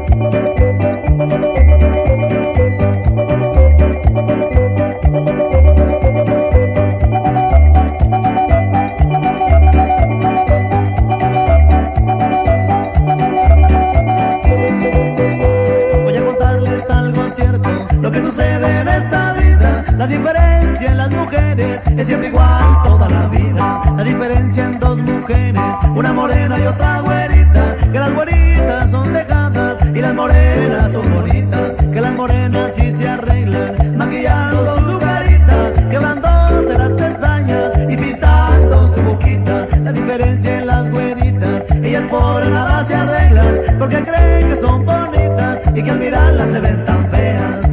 La diferencia en las mujeres es siempre igual toda la vida. La diferencia en dos mujeres, una morena y otra güerita, que las güeritas son dejadas y las morenas son bonitas, que las morenas sí se arreglan maquillando su carita, quebrándose las pestañas y pintando su boquita. La diferencia en las güeritas, ellas por nada se arreglan porque creen que son bonitas y que al mirarlas se ven tan feas.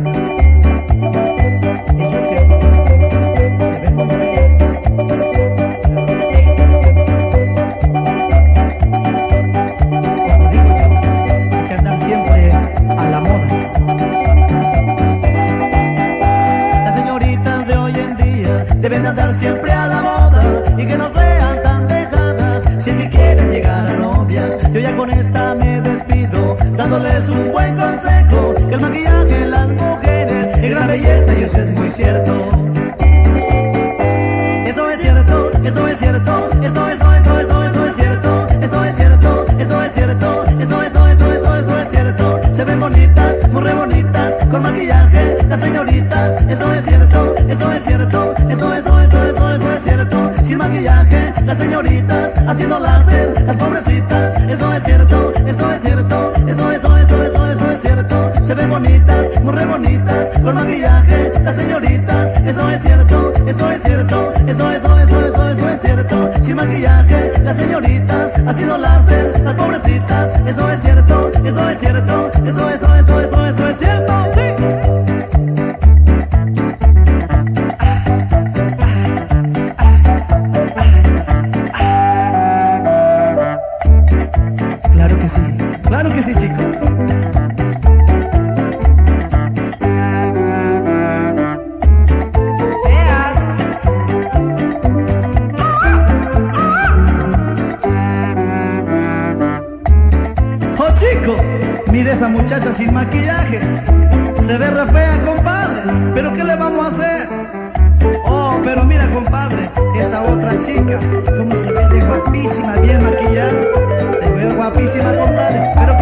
Deben andar siempre a la moda y que no sean tan dejadas si es que quieren llegar a novias. Yo ya con esta me despido, dándoles un buen consejo, que el maquillaje en las mujeres es gran belleza y eso es muy cierto. Eso es cierto, eso es cierto, eso es cierto, eso es cierto, eso es cierto, eso es cierto. Se ven bonitas, muy re bonitas, con maquillaje, las señoritas. Eso es cierto, eso es cierto, eso es cierto. Sin maquillaje, las señoritas haciendo láser, las pobrecitas. Eso es cierto, eso es cierto, eso es cierto. Se ven bonitas, muy re bonitas, con maquillaje, las señoritas. Eso es cierto, eso es cierto, eso es cierto. Sin maquillaje, las señoritas haciendo láser, las pobrecitas. Eso es cierto, eso es cierto, eso es cierto. Sí. Claro que sí, chicos. Oh, chico, mire esa muchacha sin maquillaje. Se ve re fea, compadre. ¿Pero qué le vamos a hacer? Oh, pero mira, compadre, esa otra chica, como se ve de guapísima, bien maquillada. Se ve guapísima, compadre. Pero